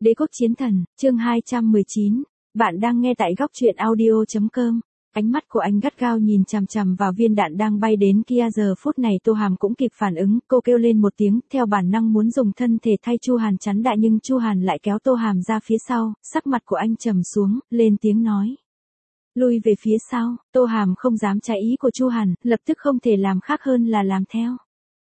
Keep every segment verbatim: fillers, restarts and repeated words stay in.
Đế quốc chiến thần, chương hai trăm mười chín. Bạn đang nghe tại góc truyện audio chấm com. Ánh mắt của anh gắt gao nhìn chằm chằm vào viên đạn đang bay đến kia. Giờ phút này Tô Hàm cũng kịp phản ứng, cô kêu lên một tiếng, theo bản năng muốn dùng thân thể thay Chu Hàn chắn đạn, nhưng Chu Hàn lại kéo Tô Hàm ra phía sau, sắc mặt của anh trầm xuống, lên tiếng nói: "Lui về phía sau." Tô Hàm không dám trái ý của Chu Hàn, lập tức không thể làm khác hơn là làm theo.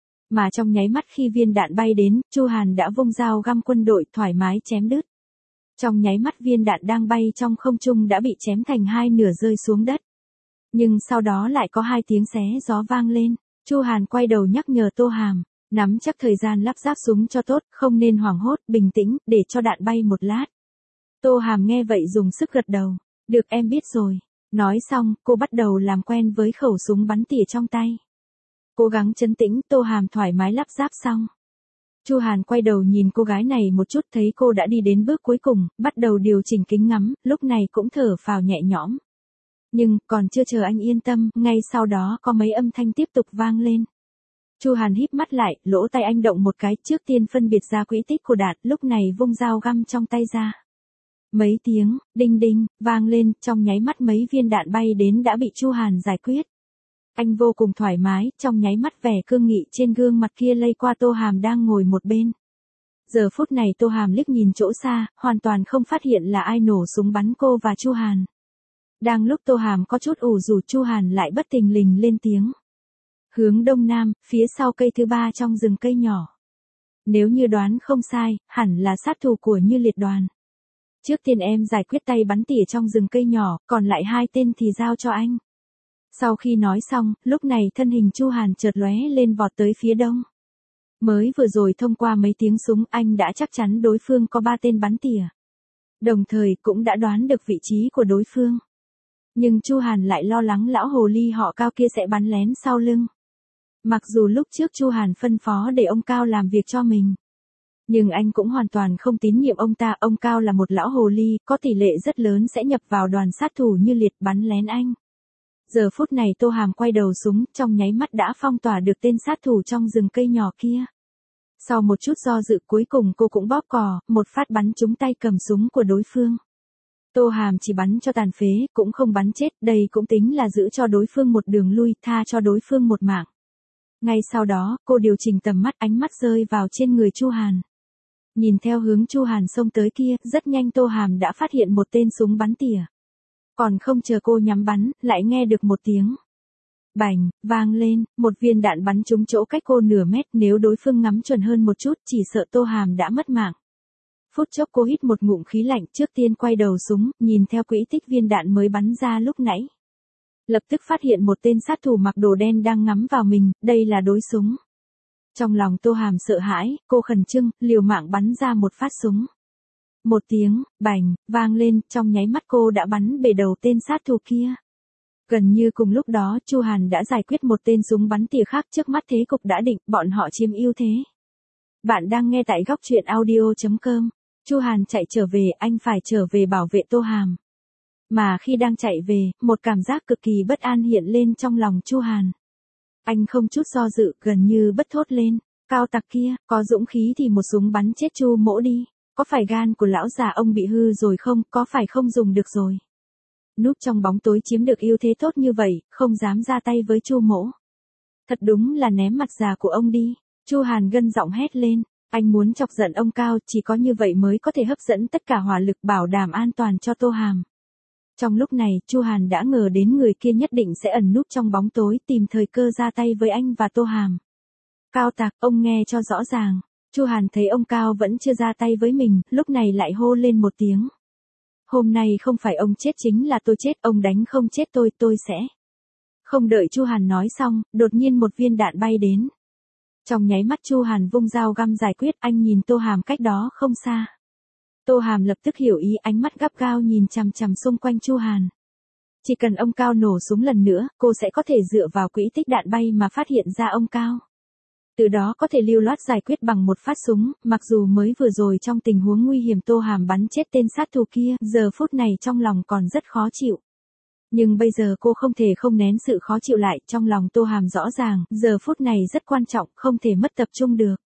Mà trong nháy mắt khi viên đạn bay đến, Chu Hàn đã vung dao găm quân đội thoải mái chém đứt. Trong nháy mắt viên đạn đang bay trong không trung đã bị chém thành hai nửa rơi xuống đất. Nhưng sau đó lại có hai tiếng xé gió vang lên. Chu Hàn quay đầu nhắc nhở Tô Hàm, nắm chắc thời gian lắp ráp súng cho tốt, không nên hoảng hốt, bình tĩnh, để cho đạn bay một lát. Tô Hàm nghe vậy dùng sức gật đầu, được, em biết rồi. Nói xong, cô bắt đầu làm quen với khẩu súng bắn tỉa trong tay. Cố gắng trấn tĩnh, Tô Hàm thoải mái lắp ráp xong. Chu Hàn quay đầu nhìn cô gái này một chút, thấy cô đã đi đến bước cuối cùng, bắt đầu điều chỉnh kính ngắm, lúc này cũng thở phào nhẹ nhõm. Nhưng, còn chưa chờ anh yên tâm, ngay sau đó có mấy âm thanh tiếp tục vang lên. Chu Hàn híp mắt lại, lỗ tai anh động một cái, trước tiên phân biệt ra quỹ tích của đạn, lúc này vung dao găm trong tay ra. Mấy tiếng, đinh đinh, vang lên, trong nháy mắt mấy viên đạn bay đến đã bị Chu Hàn giải quyết. Anh vô cùng thoải mái, trong nháy mắt vẻ cương nghị trên gương mặt kia lây qua Tô Hàm đang ngồi một bên. Giờ phút này Tô Hàm liếc nhìn chỗ xa, hoàn toàn không phát hiện là ai nổ súng bắn cô và Chu Hàn. Đang lúc Tô Hàm có chút ủ rũ, Chu Hàn lại bất tình lình lên tiếng. Hướng đông nam, phía sau cây thứ ba trong rừng cây nhỏ. Nếu như đoán không sai, hẳn là sát thủ của Như Liệt đoàn. Trước tiên em giải quyết tay bắn tỉa trong rừng cây nhỏ, còn lại hai tên thì giao cho anh. Sau khi nói xong, lúc này thân hình Chu Hàn chợt lóe lên vọt tới phía đông. Mới vừa rồi thông qua mấy tiếng súng, anh đã chắc chắn đối phương có ba tên bắn tỉa. Đồng thời cũng đã đoán được vị trí của đối phương. Nhưng Chu Hàn lại lo lắng lão hồ ly họ Cao kia sẽ bắn lén sau lưng. Mặc dù lúc trước Chu Hàn phân phó để ông Cao làm việc cho mình, nhưng anh cũng hoàn toàn không tín nhiệm ông ta. Ông Cao là một lão hồ ly, có tỷ lệ rất lớn sẽ nhập vào đoàn sát thủ Như Liệt bắn lén anh. Giờ phút này Tô Hàm quay đầu súng, trong nháy mắt đã phong tỏa được tên sát thủ trong rừng cây nhỏ kia. Sau một chút do dự, cuối cùng cô cũng bóp cò, một phát bắn trúng tay cầm súng của đối phương. Tô Hàm chỉ bắn cho tàn phế, cũng không bắn chết, đây cũng tính là giữ cho đối phương một đường lui, tha cho đối phương một mạng. Ngay sau đó, cô điều chỉnh tầm mắt, ánh mắt rơi vào trên người Chu Hàn. Nhìn theo hướng Chu Hàn xông tới kia, rất nhanh Tô Hàm đã phát hiện một tên súng bắn tỉa. Còn không chờ cô nhắm bắn, lại nghe được một tiếng bành, vang lên, một viên đạn bắn trúng chỗ cách cô nửa mét, nếu đối phương ngắm chuẩn hơn một chút, chỉ sợ Tô Hàm đã mất mạng. Phút chốc cô hít một ngụm khí lạnh, trước tiên quay đầu súng, nhìn theo quỹ tích viên đạn mới bắn ra lúc nãy. Lập tức phát hiện một tên sát thủ mặc đồ đen đang ngắm vào mình, đây là đối súng. Trong lòng Tô Hàm sợ hãi, cô khẩn trương, liều mạng bắn ra một phát súng. Một tiếng, bành, vang lên, trong nháy mắt cô đã bắn bể đầu tên sát thủ kia. Gần như cùng lúc đó, Chu Hàn đã giải quyết một tên súng bắn tỉa khác, trước mắt thế cục đã định, bọn họ chiếm ưu thế. Bạn đang nghe tại góc truyện audio chấm com. Chu Hàn chạy trở về, anh phải trở về bảo vệ Tô Hàm. Mà khi đang chạy về, một cảm giác cực kỳ bất an hiện lên trong lòng Chu Hàn. Anh không chút do dự, gần như bất thốt lên, Cao tặc kia, có dũng khí thì một súng bắn chết Chu Mỗ đi. Có phải gan của lão già ông bị hư rồi không, có phải không dùng được rồi. Núp trong bóng tối chiếm được ưu thế tốt như vậy, không dám ra tay với Chu Mỗ. Thật đúng là ném mặt già của ông đi. Chu Hàn gân giọng hét lên, anh muốn chọc giận ông Cao, chỉ có như vậy mới có thể hấp dẫn tất cả hỏa lực bảo đảm an toàn cho Tô Hàm. Trong lúc này, Chu Hàn đã ngờ đến người kia nhất định sẽ ẩn núp trong bóng tối, tìm thời cơ ra tay với anh và Tô Hàm. Cao tặc, ông nghe cho rõ ràng. Chu Hàn thấy ông Cao vẫn chưa ra tay với mình, lúc này lại hô lên một tiếng. Hôm nay không phải ông chết chính là tôi chết, ông đánh không chết tôi, tôi sẽ. Không đợi Chu Hàn nói xong, đột nhiên một viên đạn bay đến. Trong nháy mắt Chu Hàn vung dao găm giải quyết, anh nhìn Tô Hàm cách đó không xa. Tô Hàm lập tức hiểu ý, ánh mắt gắt gao nhìn chằm chằm xung quanh Chu Hàn. Chỉ cần ông Cao nổ súng lần nữa, cô sẽ có thể dựa vào quỹ tích đạn bay mà phát hiện ra ông Cao. Từ đó có thể lưu loát giải quyết bằng một phát súng, mặc dù mới vừa rồi trong tình huống nguy hiểm Tô Hàm bắn chết tên sát thủ kia, giờ phút này trong lòng còn rất khó chịu. Nhưng bây giờ cô không thể không nén sự khó chịu lại, trong lòng Tô Hàm rõ ràng, giờ phút này rất quan trọng, không thể mất tập trung được.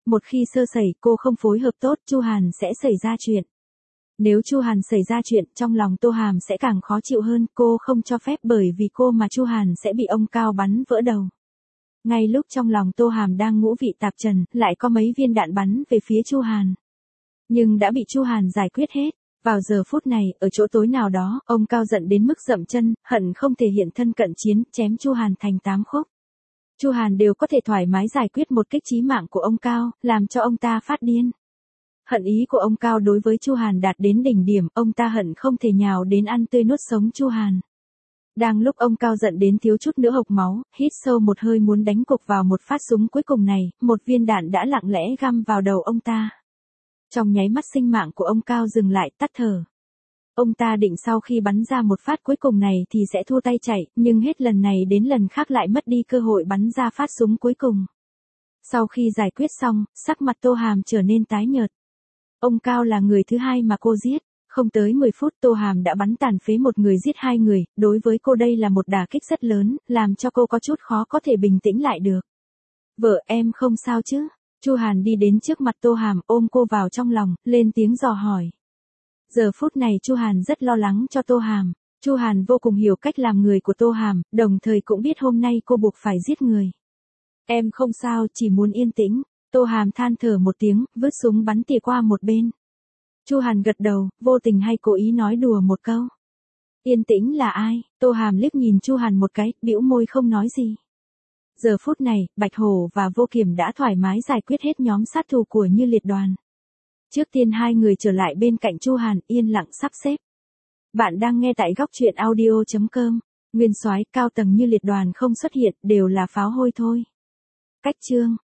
Một khi sơ sẩy cô không phối hợp tốt, Chu Hàn sẽ xảy ra chuyện. Nếu Chu Hàn xảy ra chuyện, trong lòng Tô Hàm sẽ càng khó chịu hơn, cô không cho phép bởi vì cô mà Chu Hàn sẽ bị ông Cao bắn vỡ đầu. Ngay lúc trong lòng Tô Hàm đang ngũ vị tạp trần, lại có mấy viên đạn bắn về phía Chu Hàn. Nhưng đã bị Chu Hàn giải quyết hết. Vào giờ phút này, ở chỗ tối nào đó, ông Cao giận đến mức dậm chân, hận không thể hiện thân cận chiến, chém Chu Hàn thành tám khúc. Chu Hàn đều có thể thoải mái giải quyết một kích chí mạng của ông Cao, làm cho ông ta phát điên. Hận ý của ông Cao đối với Chu Hàn đạt đến đỉnh điểm, ông ta hận không thể nhào đến ăn tươi nuốt sống Chu Hàn. Đang lúc ông Cao giận đến thiếu chút nữa hộc máu, hít sâu một hơi muốn đánh cục vào một phát súng cuối cùng này, một viên đạn đã lặng lẽ găm vào đầu ông ta. Trong nháy mắt sinh mạng của ông Cao dừng lại, tắt thở. Ông ta định sau khi bắn ra một phát cuối cùng này thì sẽ thua tay chạy, nhưng hết lần này đến lần khác lại mất đi cơ hội bắn ra phát súng cuối cùng. Sau khi giải quyết xong, sắc mặt Tô Hàm trở nên tái nhợt. Ông Cao là người thứ hai mà cô giết. Không tới mười phút Tô Hàm đã bắn tàn phế một người giết hai người, đối với cô đây là một đả kích rất lớn, làm cho cô có chút khó có thể bình tĩnh lại được. Vợ em không sao chứ? Chu Hàn đi đến trước mặt Tô Hàm ôm cô vào trong lòng, lên tiếng dò hỏi. Giờ phút này Chu Hàn rất lo lắng cho Tô Hàm. Chu Hàn vô cùng hiểu cách làm người của Tô Hàm, đồng thời cũng biết hôm nay cô buộc phải giết người. Em không sao, chỉ muốn yên tĩnh. Tô Hàm than thở một tiếng, vứt súng bắn tỉa qua một bên. Chu Hàn gật đầu, vô tình hay cố ý nói đùa một câu. Yên tĩnh là ai? Tô Hàm liếc nhìn Chu Hàn một cái, bĩu môi không nói gì. Giờ phút này, Bạch Hổ và Vô Kiểm đã thoải mái giải quyết hết nhóm sát thủ của Như Liệt đoàn. Trước tiên hai người trở lại bên cạnh Chu Hàn, yên lặng sắp xếp. Bạn đang nghe tại góc truyện audio chấm com. Nguyên soái cao tầng Như Liệt đoàn không xuất hiện, đều là pháo hôi thôi. Cách chương